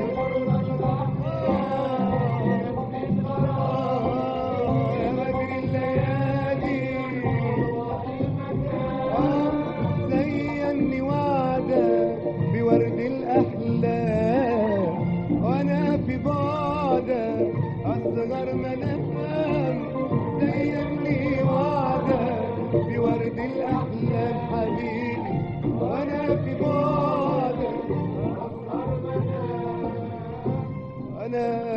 بورد الأحلام، وأنا في بعدك أصغر منام، زيني وعدك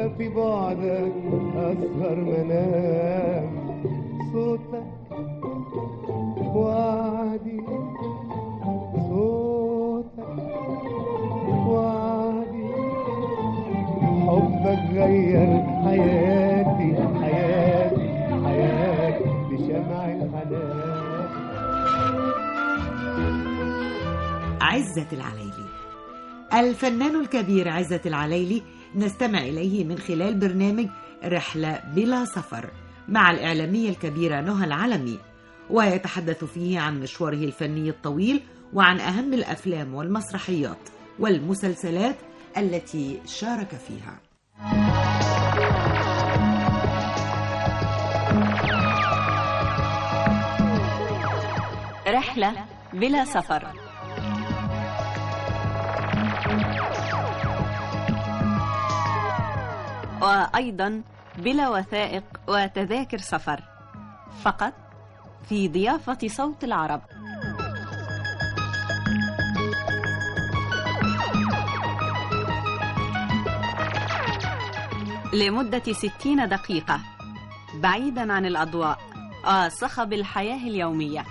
وانا في بعدك اسهر منام صوتك وعدي صوتك وعدي حبك غير حياتي حياتي حياتي بشمع الحنان. عزة العليلي. الفنان الكبير عزة العليلي نستمع إليه من خلال برنامج رحلة بلا سفر مع الإعلامية الكبيرة نهى العلمي، ويتحدث فيه عن مشواره الفني الطويل وعن أهم الأفلام والمسرحيات والمسلسلات التي شارك فيها. رحلة بلا سفر. وأيضا بلا وثائق وتذاكر سفر، فقط في ضيافة صوت العرب. لمدة 60 دقيقة بعيدا عن الأضواء وصخب الحياة اليومية.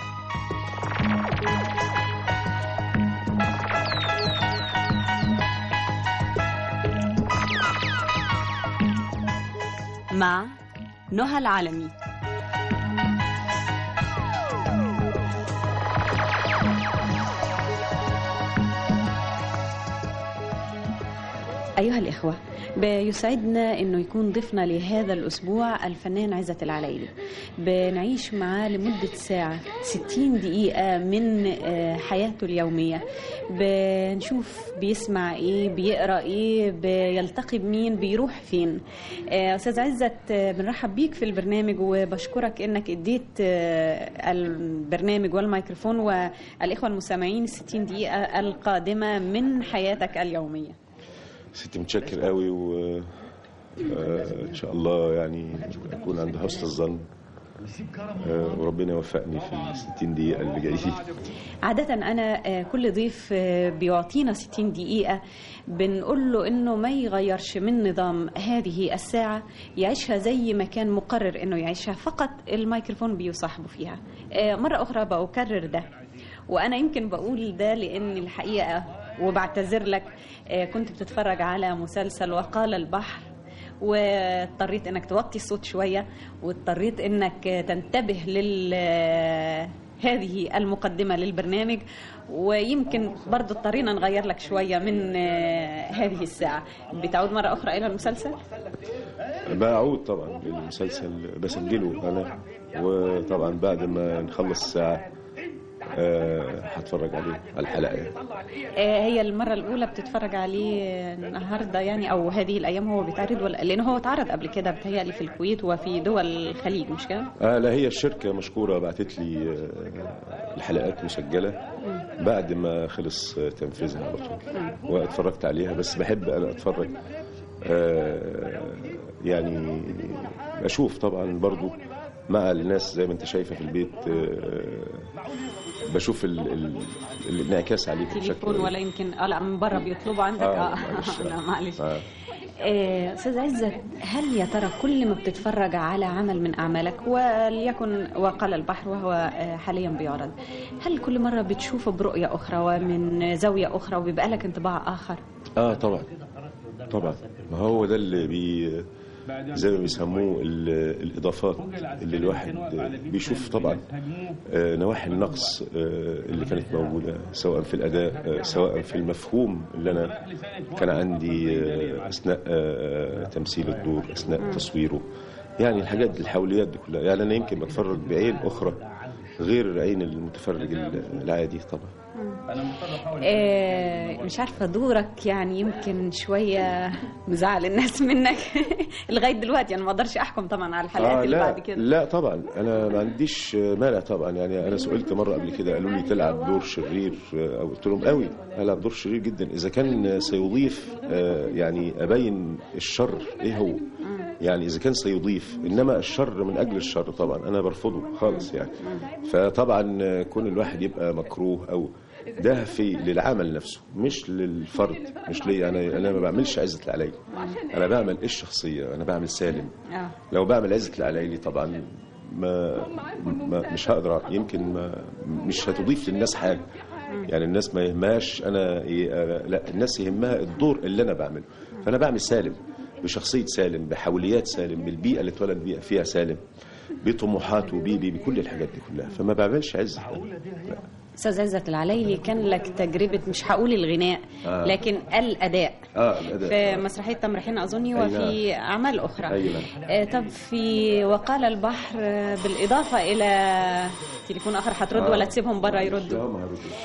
مع نهى العلمي. أيها الإخوة، بيسعدنا أنه يكون ضيفنا لهذا الأسبوع الفنان عزة العليلي. بنعيش معاه لمدة ساعة 60 دقيقة من حياته اليومية، بنشوف بيسمع إيه، بيقرأ إيه، بيلتقي بمين، بيروح فين. أستاذ عزة، بنرحب بيك في البرنامج وبشكرك أنك اديت البرنامج والميكروفون والإخوة المستمعين 60 دقيقة القادمة من حياتك اليومية. ستي متشكر قوي، وإن شاء الله يعني أكون عند حسن الظن، وربنا يوفقني في 60 دقيقة اللي جايين. عادة أنا كل ضيف بيعطينا 60 دقيقة بنقول له إنه ما يغيرش من نظام هذه الساعة، يعيشها زي ما كان مقرر إنه يعيشها، فقط الميكروفون بيصاحبه فيها. مرة أخرى بأكرر ده، وأنا يمكن بقول ده لأن الحقيقة وبعتذر لك، كنت بتتفرج على مسلسل وقال البحر، واضطريت انك توطي الصوت شوية، واضطريت انك تنتبه هذه المقدمة للبرنامج، ويمكن برضو اضطرينا نغير لك شوية من هذه الساعة. بتعود مرة أخرى إلى المسلسل؟ بعود طبعا للمسلسل، بسجله أنا، وطبعا بعد ما نخلص الساعة هتفرج عليه على الحلقة يعني. هي المرة الأولى بتتفرج عليه النهاردة يعني، أو هذه الأيام هو بيتعرض، ولا لأنه هو اتعرض قبل كده بتهيألي في الكويت وفي دول الخليج، مش كده؟ لا، هي الشركة مشكورة بعتت لي الحلقات مسجلة بعد ما خلص تنفيذها على طول، واتفرجت عليها. بس بحب أنا أتفرج يعني أشوف طبعا برضو مع الناس زي ما انت شايفه في البيت، بشوف الانعكاس عليك تليفون ولا يمكن لا من بره بيطلبوا عندك. لا معلش. استاذ عزت، هل يا ترى كل ما بتتفرج على عمل من اعمالك، وليكن وقال البحر وهو حاليا بيعرض، هل كل مره بتشوفه برؤيه اخرى ومن زاويه اخرى وبيبقى لك انطباع اخر؟ طبعا طبعا، ما هو ده اللي زي ما بيسموه الإضافات اللي الواحد بيشوف طبعا نواحي النقص اللي كانت موجودة، سواء في الأداء سواء في المفهوم اللي أنا كان عندي أثناء تمثيل الدور، أثناء تصويره، يعني الحاجات الحوليات دي كلها. يعني أنا يمكن بتفرج بعين أخرى غير عين المتفرج العادي طبعا. مش عارفة دورك يعني يمكن شوية مزعل الناس منك لغاية دلوقتي. أنا ما أقدرش أحكم طبعا على الحلقات اللي بعد كده. لا طبعا، أنا ما عنديش مانع طبعا. يعني أنا سئلت مرة قبل كده، قالوا لي تلعب دور شرير، أو قلت لهم قوي ألعب دور شرير جدا إذا كان سيضيف يعني أبين الشر إيه هو، يعني إذا كان سيضيف، إنما الشر من أجل الشر طبعا أنا برفضه خالص يعني. فطبعا كون الواحد يبقى مكروه أو ده للعمل نفسه مش للفرد، مش لي انا ما بعملش عزة العلايلي، انا بعمل الشخصيه، انا بعمل سالم. لو بعمل عزة العلايلي طبعا ما مش هقدر، يمكن مش هتضيف للناس حاجه، يعني الناس ما يهمهاش انا لا، الناس يهمها الدور اللي انا بعمله. فانا بعمل سالم بشخصيه سالم، بحوليات سالم، بالبيئه اللي اتولد فيها سالم، بطموحات بكل الحاجات دي كلها، فما بعملش عزة. استاذ عزت العلايلي، كان لك تجربه مش هقول الغناء لكن الاداء في مسرحيه تمرحين اظني وفي اعمال اخرى. طب في وقال البحر، بالاضافه الى تليفون اخر هترد ولا تسيبهم بره يردوا؟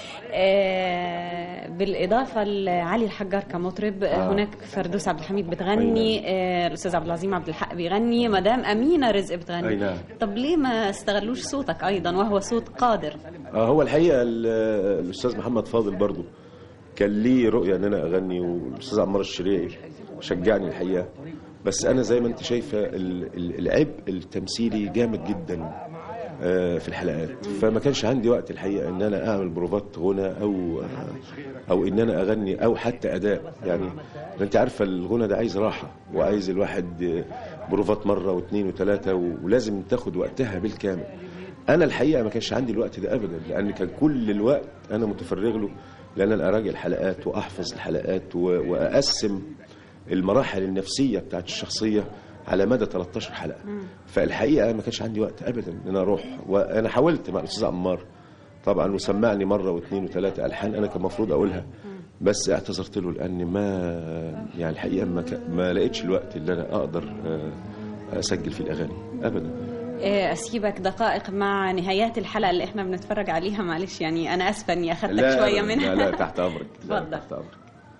بالاضافه لعلي الحجار كمطرب، هناك فردوس عبد الحميد بتغني، الاستاذ عبد العظيم عبد الحق بيغني، مدام امينه رزق بتغني. طب ليه ما استغلوش صوتك ايضا وهو صوت قادر؟ هو الحقيقه الاستاذ محمد فاضل برضو كان ليه رؤيه ان انا اغني، والاستاذ عمار الشريعي شجعني الحقيقه، بس انا زي ما انت شايفه العبء التمثيلي جامد جدا في الحلقات، فما كانش عندي وقت الحقيقه ان انا اعمل بروفات غنى او ان انا اغني او حتى اداء. يعني انت عارفه الغنى ده عايز راحه، وعايز الواحد بروفات مره واثنين وثلاثه، ولازم تاخد وقتها بالكامل. انا الحقيقه ما كانش عندي الوقت ده ابدا، لان كان كل الوقت انا متفرغ له، لان انا اراجع الحلقات واحفظ الحلقات واقسم المراحل النفسيه بتاعت الشخصيه على مدى 13 حلقه. فالحقيقه ما كانش عندي وقت ابدا ان انا اروح، وانا حاولت مع الاستاذ عمار طبعا، وسمعني مره واثنين وثلاثه الحان انا كان المفروض اقولها، بس اعتذرت له لان يعني الحقيقه ما لقيتش الوقت اللي انا اقدر اسجل فيه الاغاني ابدا. اسيبك دقائق مع نهايات الحلقه اللي احنا بنتفرج عليها، معلش يعني انا اسفه اني اخذتك شويه منها. لا تحت امرك. اتفضل. تحت امرك.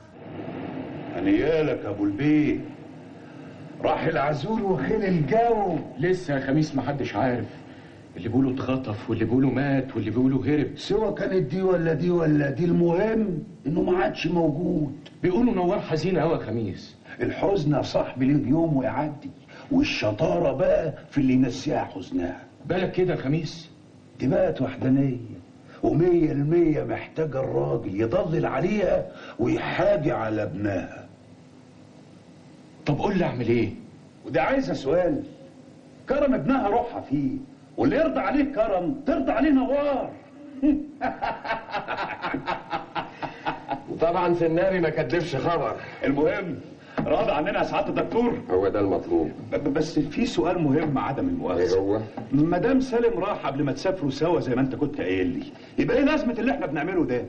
هنيالك ابو البيت، راح العزول وخيل الجو. لسه يا خميس محدش عارف، اللي بيقولوا اتخطف واللي بيقولوا مات واللي بيقولوا هرب، سواء كانت دي ولا دي ولا دي، المهم انه ما عادش موجود. بيقولوا نوار حزين قوي يا خميس. الحزن يا صاحبي له يوم ويعدي، والشطاره بقى في اللي ينسيها حزنها. بالك كده يا خميس؟ دي بقت وحدانيه، و100% محتاجه الراجل يضلل عليها ويحاجي على ابنها. طب قول لي اعمل ايه؟ وده عايزه سؤال. كرم ابنها روحها فيه، واللي يرضى عليه كرم ترضى عليه نوار. وطبعا في النبي ما كدبش خبر. المهم راضي عننا يا سعاده الدكتور؟ هو ده المطلوب. بس في سؤال مهم عدم المؤاخذه. ايه هو؟ مدام سالم راح قبل ما تسافروا سوا زي ما انت كنت قايل لي، يبقى ايه لازمه اللي احنا بنعمله ده؟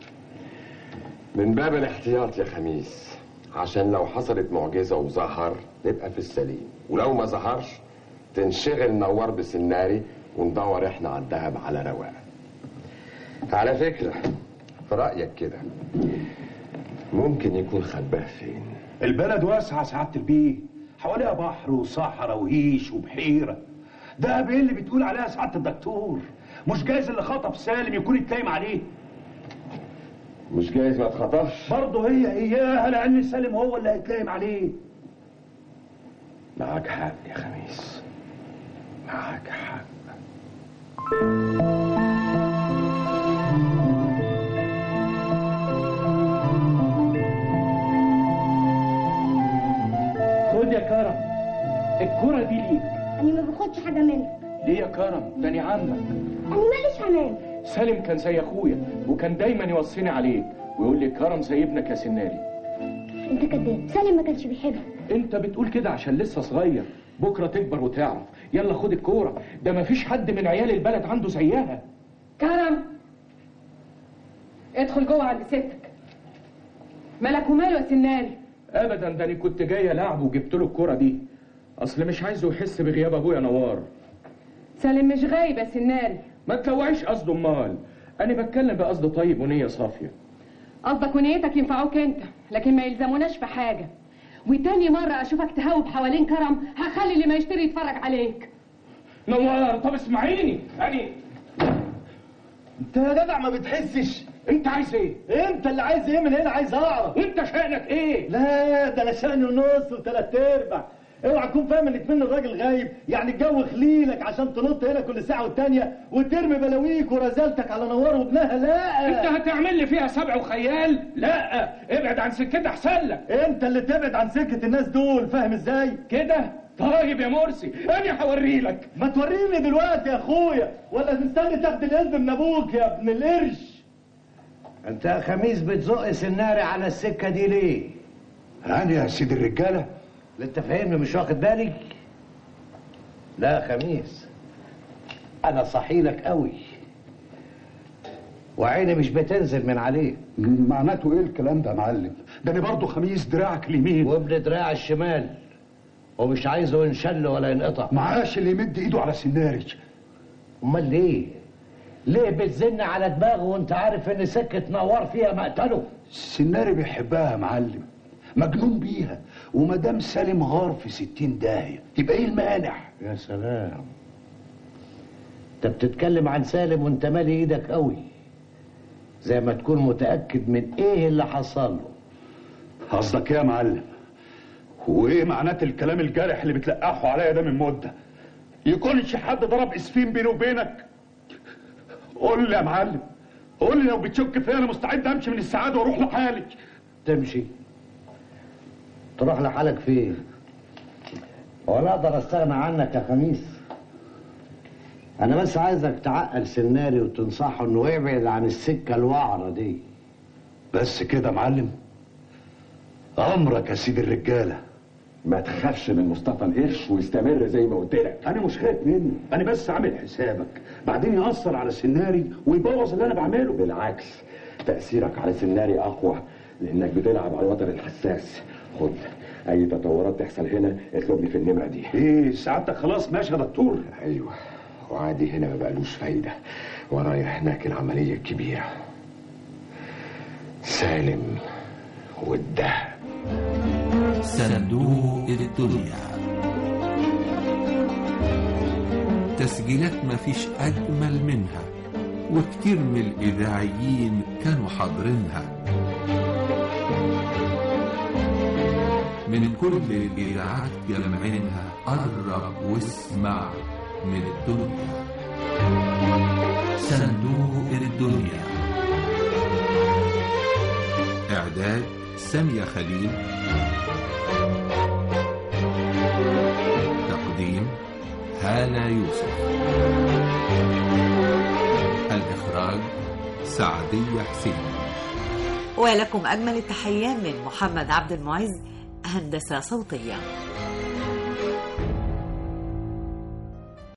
من باب الاحتياط يا خميس، عشان لو حصلت معجزه وظهر نبقى في السليم، ولو ما ظهرش تنشغل نوار بسناري وندور احنا على الذهب على رواق. على فكره، في رايك كده ممكن يكون خباه فين؟ البلد واسعه سعاده البيه، حواليها بحر وصحراء وهيش وبحيره. ده ايه اللي بتقول عليها سعاده الدكتور؟ مش جايز اللي خطف سالم يكون اتكلم عليه؟ مش جايز ما اتخطفش؟ برضه هي اياها، لان سالم هو اللي هيتكلم عليه. معاك حق يا خميس، معاك حق. خد يا كرم، الكرة دي ليك. أنا ما باخدش حاجة منك. ليه يا كرم؟ ده أنا عمك. أنا ماليش عمام. سالم كان زي أخويا، وكان دايما يوصيني عليك ويقول لي كرم زي ابنك يا سناري. أنت كداب، سالم ما كانش بيحبك. أنت بتقول كده عشان لسه صغير، بكرة تكبر وتعرف. يلا خد الكورة، ده مفيش حد من عيال البلد عنده زيها. كرم، ادخل جوه عند ستك. مالك وماله يا سناري؟ ابدا، ده انا كنت جاي العب وجبت له الكوره دي، اصل مش عايزه يحس بغياب ابويا نوار. سالم مش غايب يا سناري. ما تلوعيش قصده، امال انا بتكلم بقصد طيب ونيه صافيه. قصدك ونيتك ينفعوك انت، لكن ما يلزموناش في حاجه. وتاني مره اشوفك تهوب حوالين كرم هخلي اللي ما يشتري يتفرج عليك. نوار، طب اسمعيني، انت يا جدع ما بتحسش؟ انت عايز ايه؟ انت اللي عايز ايه من هنا؟ عايز اعرف. وانت شأنك ايه؟ لا ده انا شأني ونص وثلاث ارباع. اوعى تكون فاهم ان اتمنى الراجل غايب، يعني الجو خليلك عشان تنط هنا كل ساعه والتانيه وترمي بلاويك ورزالتك على نوار وابنها. لا انت هتعمل لي فيها سبع وخيال؟ لا ابعد عن سكتي احسن لك. انت اللي تبعد عن سكه الناس دول، فاهم ازاي كده؟ طيب يا مرسي انا هوري لك. ما توريني دلوقتي يا اخويا، ولا تستني تاخد الاذن من ابوك يا ابن القرش؟ انت يا خميس بتزق سناري على السكه دي ليه؟ انا يا سيد الرجاله اللي انت فاهمني مش واخد بالك؟ لا يا خميس، انا صحيلك قوي وعيني مش بتنزل من عليك. معناته ايه الكلام ده يا معلم؟ ده انا برضه خميس دراعك اليمين وابن دراع الشمال، ومش عايزه ينشل ولا ينقطع. معاش اللي يمد ايده على سناري. امال ليه؟ ليه بتزن على دماغه وانت عارف ان سكه نوار فيها مقتله؟ السناري بيحبها يا معلم، مجنون بيها، ومدام سالم غار في 60 داهيه يبقى ايه المانع؟ يا سلام، انت بتتكلم عن سالم وانت مالي ايدك قوي، زي ما تكون متاكد من ايه اللي حصل له. قصدك ايه يا معلم؟ وايه معنات الكلام الجارح اللي بتلقحه عليا ده من مده؟ يكونش حد ضرب اسفين بيني وبينك؟ قول لي يا معلم، قول لي لو بتشك فيا انا مستعد امشي من السعاده واروح لحالي. تمشي؟ تروح لحالك فين؟ ولا اقدر استغنى عنك يا خميس. انا بس عايزك تعقل سناري وتنصحه انه يبعد عن السكه الوعره دي. بس كده يا معلم؟ امرك يا سيد الرجاله. ما تخافش من مصطفى القرش ويستمر زي ما قلت لك. انا مش خايف منه، انا بس عامل حسابك بعدين يأثر على سناري ويبوظ اللي انا بعمله. بالعكس، تأثيرك على سناري اقوى لانك بتلعب على الوتر الحساس. خد اي تطورات تحصل هنا اطلب لي في النمره دي. ايه سعادتك خلاص ماشي يا دكتور؟ ايوه، وعادي هنا ما بقالوش فايده، ورايا هناك العمليه الكبيره. سالم والدهب. صندوق الدنيا، تسجيلات مفيش أجمل منها، وكتير من الإذاعيين كانوا حاضرينها. من كل الإذاعات جمعينها، قرب واسمع من الدنيا. صندوق الدنيا، إعداد سامية خليل، تقديم هالة يوسف، الإخراج سعدية حسين. ولكم أجمل التحية من محمد عبد المعز، هندسة صوتية.